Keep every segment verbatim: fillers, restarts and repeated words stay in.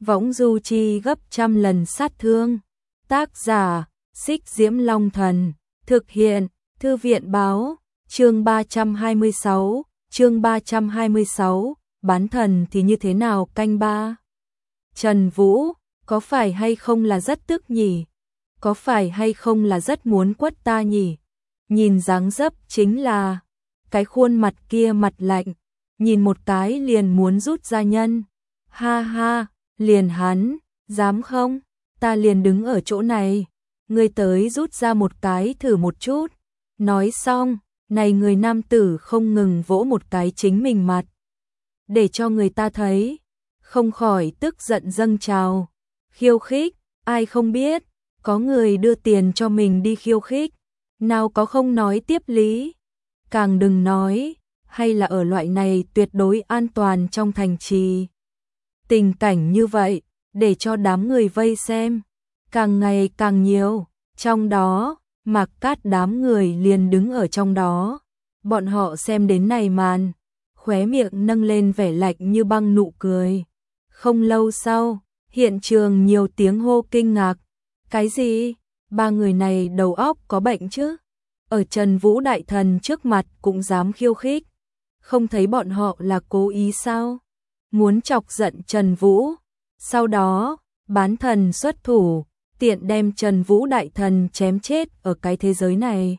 võng du chi gấp trăm lần sát thương. Tác giả, Xích Diễm Long Thần, thực hiện, Thư viện báo, chương ba trăm hai mươi sáu, chương ba trăm hai mươi sáu, bán thần thì như thế nào canh ba. Trần Vũ, có phải hay không là rất tức nhỉ? Có phải hay không là rất muốn quất ta nhỉ? Nhìn dáng dấp chính là, cái khuôn mặt kia mặt lạnh, nhìn một cái liền muốn rút ra nhân. Ha ha, liền hắn, dám không? Ta liền đứng ở chỗ này, ngươi tới rút ra một cái thử một chút. Nói xong, này người nam tử không ngừng vỗ một cái chính mình mặt, để cho người ta thấy, không khỏi tức giận dâng trào. Khiêu khích, ai không biết, có người đưa tiền cho mình đi khiêu khích, nào có không nói tiếp lý. Càng đừng nói, hay là ở loại này tuyệt đối an toàn trong thành trì. Tình cảnh như vậy, để cho đám người vây xem, càng ngày càng nhiều, trong đó, Mạc Cát đám người liền đứng ở trong đó. Bọn họ xem đến này màn, khóe miệng nâng lên vẻ lạnh như băng nụ cười. Không lâu sau, hiện trường nhiều tiếng hô kinh ngạc. Cái gì? Ba người này đầu óc có bệnh chứ? Ở Trần Vũ đại thần trước mặt cũng dám khiêu khích. Không thấy bọn họ là cố ý sao? Muốn chọc giận Trần Vũ. Sau đó, bán thần xuất thủ, tiện đem Trần Vũ đại thần chém chết ở cái thế giới này.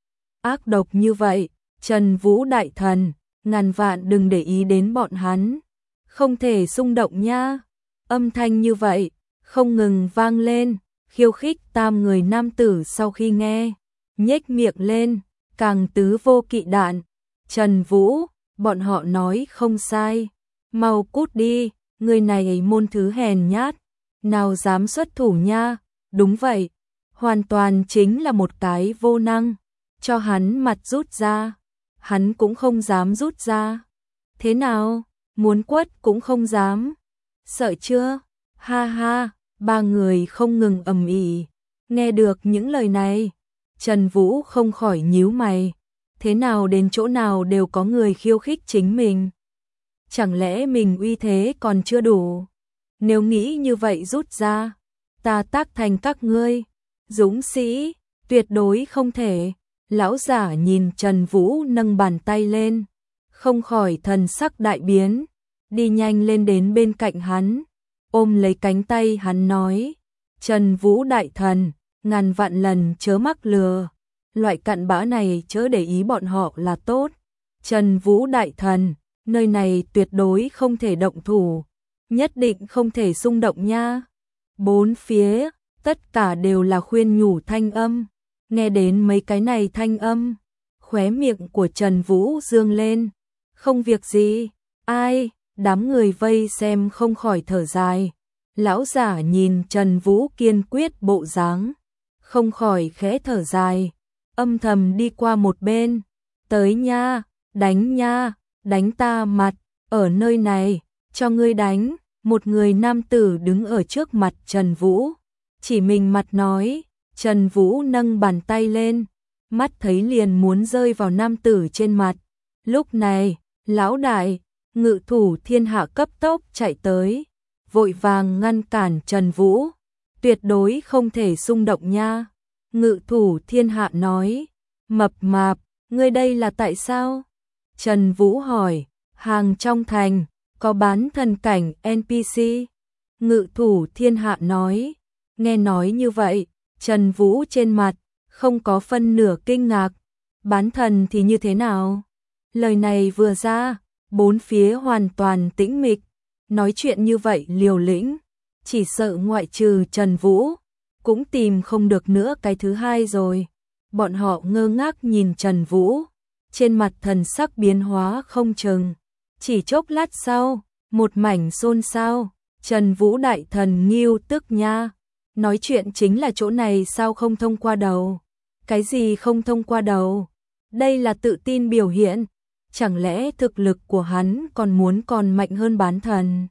Ác độc như vậy, Trần Vũ đại thần, ngàn vạn đừng để ý đến bọn hắn. Không thể xung động nha. Âm thanh như vậy, không ngừng vang lên, khiêu khích tam người nam tử sau khi nghe, nhếch miệng lên, càng tứ vô kỵ đạn. Trần Vũ, bọn họ nói không sai. Mau cút đi, người này môn thứ hèn nhát, nào dám xuất thủ nha. Đúng vậy, hoàn toàn chính là một cái vô năng, cho hắn mặt rút ra, hắn cũng không dám rút ra. Thế nào, muốn quất cũng không dám, sợ chưa? Ha ha, ba người không ngừng ầm ĩ. Nghe được những lời này, Trần Vũ không khỏi nhíu mày, thế nào đến chỗ nào đều có người khiêu khích chính mình. Chẳng lẽ mình uy thế còn chưa đủ? Nếu nghĩ như vậy rút ra, ta tác thành các ngươi, dũng sĩ, tuyệt đối không thể. Lão giả nhìn Trần Vũ nâng bàn tay lên, không khỏi thần sắc đại biến, đi nhanh lên đến bên cạnh hắn, ôm lấy cánh tay hắn nói, Trần Vũ đại thần, ngàn vạn lần chớ mắc lừa, loại cặn bã này chớ để ý bọn họ là tốt. Trần Vũ đại thần, nơi này tuyệt đối không thể động thủ, nhất định không thể xung động nha. Bốn phía, tất cả đều là khuyên nhủ thanh âm. Nghe đến mấy cái này thanh âm, khóe miệng của Trần Vũ dương lên. Không việc gì, ai, đám người vây xem không khỏi thở dài. Lão giả nhìn Trần Vũ kiên quyết bộ dáng, không khỏi khẽ thở dài, âm thầm đi qua một bên. Tới nha, đánh nha, đánh ta mặt, ở nơi này, cho ngươi đánh. Một người nam tử đứng ở trước mặt Trần Vũ, chỉ mình mặt nói. Trần Vũ nâng bàn tay lên, mắt thấy liền muốn rơi vào nam tử trên mặt. Lúc này, lão đại, ngự thủ thiên hạ cấp tốc chạy tới, vội vàng ngăn cản Trần Vũ, tuyệt đối không thể xung động nha. Ngự thủ thiên hạ nói, mập mạp, ngươi đây là tại sao? Trần Vũ hỏi, hàng trong thành, có bán thần cảnh en pê xê? Ngự thủ thiên hạ nói, nghe nói như vậy, Trần Vũ trên mặt, không có phân nửa kinh ngạc. Bán thần thì như thế nào? Lời này vừa ra, bốn phía hoàn toàn tĩnh mịch. Nói chuyện như vậy liều lĩnh, chỉ sợ ngoại trừ Trần Vũ, cũng tìm không được nữa cái thứ hai rồi. Bọn họ ngơ ngác nhìn Trần Vũ, trên mặt thần sắc biến hóa không chừng. Chỉ chốc lát sau, một mảnh xôn xao, Trần Vũ đại thần nghiêu tức nha. Nói chuyện chính là chỗ này sao không thông qua đầu? Cái gì không thông qua đầu? Đây là tự tin biểu hiện. Chẳng lẽ thực lực của hắn còn muốn còn mạnh hơn bán thần?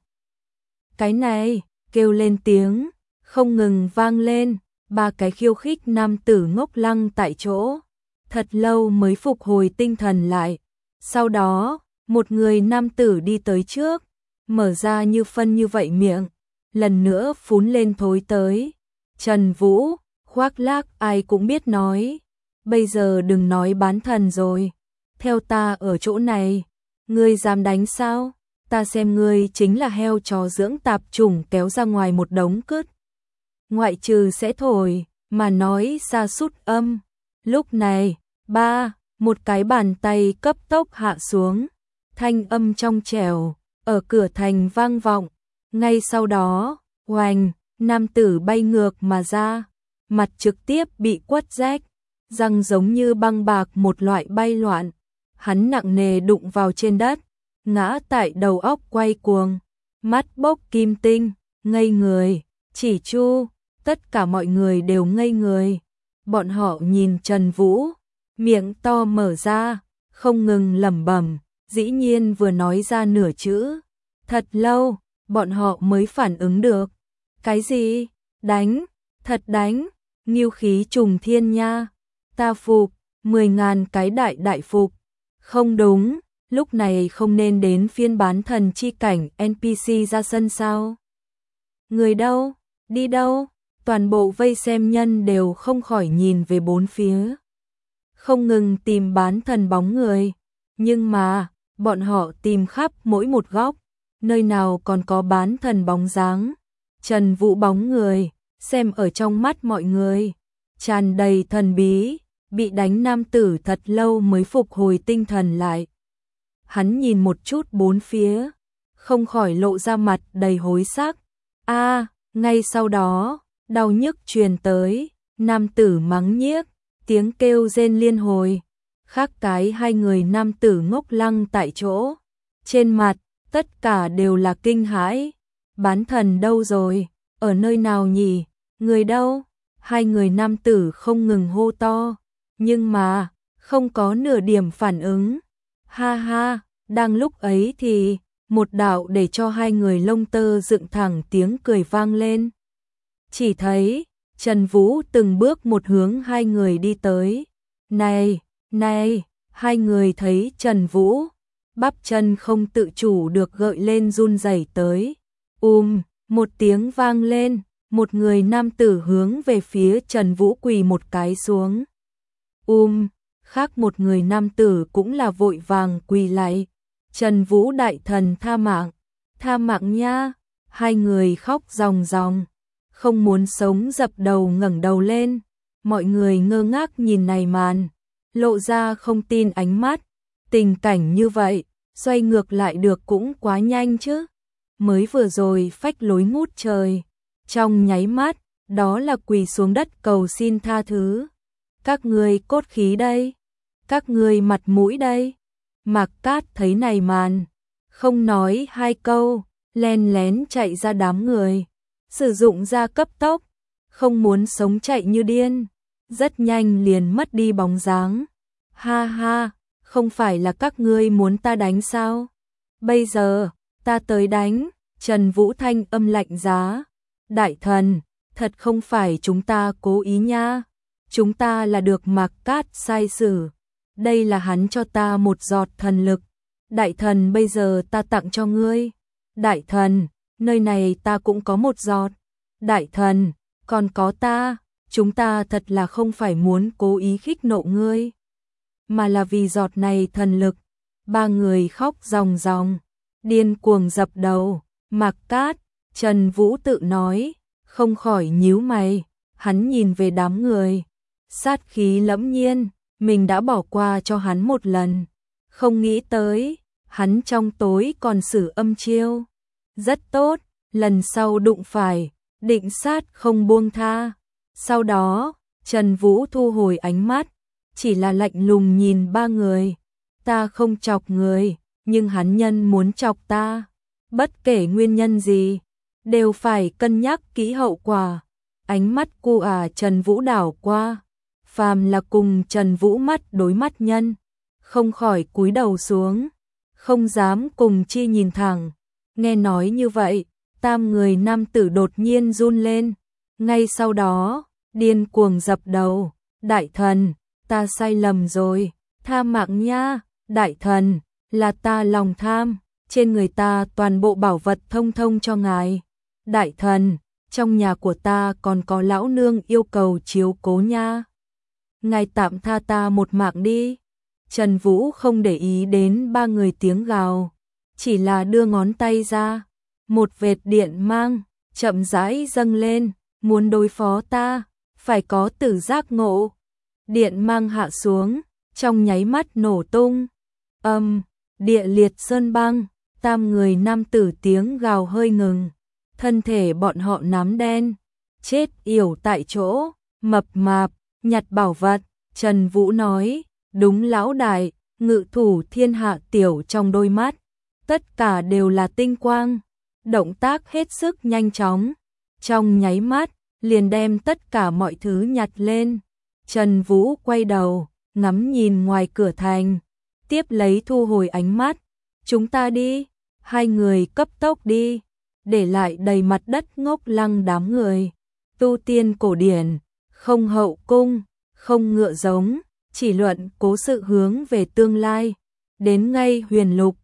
Cái này, kêu lên tiếng, không ngừng vang lên. Ba cái khiêu khích nam tử ngốc lăng tại chỗ. Thật lâu mới phục hồi tinh thần lại. Sau đó, một người nam tử đi tới trước, mở ra như phân như vậy miệng, lần nữa phún lên thối tới. Trần Vũ, khoác lác ai cũng biết nói. Bây giờ đừng nói bán thần rồi. Theo ta ở chỗ này, ngươi dám đánh sao? Ta xem ngươi chính là heo chó dưỡng tạp chủng kéo ra ngoài một đống cứt. Ngoại trừ sẽ thổi, mà nói xa sút âm. Lúc này, ba, một cái bàn tay cấp tốc hạ xuống. Thanh âm trong trẻo, ở cửa thành vang vọng. Ngay sau đó, oành, nam tử bay ngược mà ra. Mặt trực tiếp bị quất rách, răng giống như băng bạc một loại bay loạn. Hắn nặng nề đụng vào trên đất, ngã tại đầu óc quay cuồng, mắt bốc kim tinh, ngây người, chỉ chu, tất cả mọi người đều ngây người. Bọn họ nhìn Trần Vũ, miệng to mở ra, không ngừng lẩm bẩm, dĩ nhiên vừa nói ra nửa chữ. Thật lâu, bọn họ mới phản ứng được. Cái gì? Đánh? Thật đánh? Ngưu khí trùng thiên nha. Ta phục, mười ngàn cái đại đại phục. Không đúng, lúc này không nên đến phiên bán thần chi cảnh en pê xê ra sân sao? Người đâu? Đi đâu? Toàn bộ vây xem nhân đều không khỏi nhìn về bốn phía. Không ngừng tìm bán thần bóng người. Nhưng mà, bọn họ tìm khắp mỗi một góc. Nơi nào còn có bán thần bóng dáng. Trần Vũ bóng người, xem ở trong mắt mọi người. Tràn đầy thần bí, bị đánh nam tử thật lâu mới phục hồi tinh thần lại. Hắn nhìn một chút bốn phía, không khỏi lộ ra mặt đầy hối sắc. A, ngay sau đó, đau nhức truyền tới, nam tử mắng nhiếc, tiếng kêu rên liên hồi. Khác cái hai người nam tử ngốc lăng tại chỗ. Trên mặt, tất cả đều là kinh hãi. Bán thần đâu rồi? Ở nơi nào nhỉ? Người đâu? Hai người nam tử không ngừng hô to. Nhưng mà, không có nửa điểm phản ứng. Ha ha, đang lúc ấy thì, một đạo để cho hai người lông tơ dựng thẳng tiếng cười vang lên. Chỉ thấy, Trần Vũ từng bước một hướng hai người đi tới. Này, này, hai người thấy Trần Vũ, bắp chân không tự chủ được gợi lên run rẩy tới. Um, một tiếng vang lên, một người nam tử hướng về phía Trần Vũ quỳ một cái xuống. Um, khác một người nam tử cũng là vội vàng quỳ lại. Trần Vũ đại thần tha mạng, tha mạng nha. Hai người khóc ròng ròng, không muốn sống dập đầu ngẩng đầu lên. Mọi người ngơ ngác nhìn này màn, lộ ra không tin ánh mắt. Tình cảnh như vậy, xoay ngược lại được cũng quá nhanh chứ. Mới vừa rồi phách lối ngút trời, trong nháy mắt, đó là quỳ xuống đất cầu xin tha thứ. Các ngươi cốt khí đây, các ngươi mặt mũi đây. Mạc Cát thấy này màn, không nói hai câu, len lén chạy ra đám người, sử dụng ra cấp tốc, không muốn sống chạy như điên, rất nhanh liền mất đi bóng dáng. Ha ha, không phải là các ngươi muốn ta đánh sao? Bây giờ, ta tới đánh. Trần Vũ thanh âm lạnh giá. Đại thần, thật không phải chúng ta cố ý nha. Chúng ta là được Mạc Cát sai sử. Đây là hắn cho ta một giọt thần lực. Đại thần bây giờ ta tặng cho ngươi. Đại thần, nơi này ta cũng có một giọt. Đại thần, còn có ta. Chúng ta thật là không phải muốn cố ý khích nộ ngươi, mà là vì giọt này thần lực. Ba người khóc ròng ròng, điên cuồng dập đầu. Mạc Cát, Trần Vũ tự nói, không khỏi nhíu mày. Hắn nhìn về đám người, sát khí lẫm nhiên. Mình đã bỏ qua cho hắn một lần, không nghĩ tới, hắn trong tối còn sử âm chiêu. Rất tốt, lần sau đụng phải, định sát không buông tha. Sau đó, Trần Vũ thu hồi ánh mắt, chỉ là lạnh lùng nhìn ba người. Ta không chọc người, nhưng hắn nhân muốn chọc ta. Bất kể nguyên nhân gì, đều phải cân nhắc kỹ hậu quả. Ánh mắt cu à Trần Vũ đảo qua. Phàm là cùng Trần Vũ mắt đối mắt nhân, không khỏi cúi đầu xuống, không dám cùng chi nhìn thẳng. Nghe nói như vậy, tam người nam tử đột nhiên run lên. Ngay sau đó, điên cuồng dập đầu. Đại thần, ta sai lầm rồi, tha mạng nha. Đại thần, là ta lòng tham, trên người ta toàn bộ bảo vật thông thông cho ngài. đại thần, trong nhà của ta còn có lão nương yêu cầu chiếu cố nha. Ngài tạm tha ta một mạng đi. Trần Vũ không để ý đến ba người tiếng gào, chỉ là đưa ngón tay ra, một vệt điện mang, chậm rãi dâng lên, muốn đối phó ta, phải có tử giác ngộ. Điện mang hạ xuống, trong nháy mắt nổ tung, âm, địa liệt sơn băng, tam người nam tử tiếng gào hơi ngừng, thân thể bọn họ nám đen, chết yểu tại chỗ, mập mạp, nhặt bảo vật. Trần Vũ nói, đúng lão đại, ngự thủ thiên hạ tiểu trong đôi mắt, tất cả đều là tinh quang, động tác hết sức nhanh chóng, trong nháy mắt, liền đem tất cả mọi thứ nhặt lên. Trần Vũ quay đầu, ngắm nhìn ngoài cửa thành, tiếp lấy thu hồi ánh mắt, chúng ta đi, hai người cấp tốc đi, để lại đầy mặt đất ngốc lăng đám người. Tu tiên cổ điển, không hậu cung, không ngựa giống, chỉ luận cố sự hướng về tương lai, đến ngay huyền lục,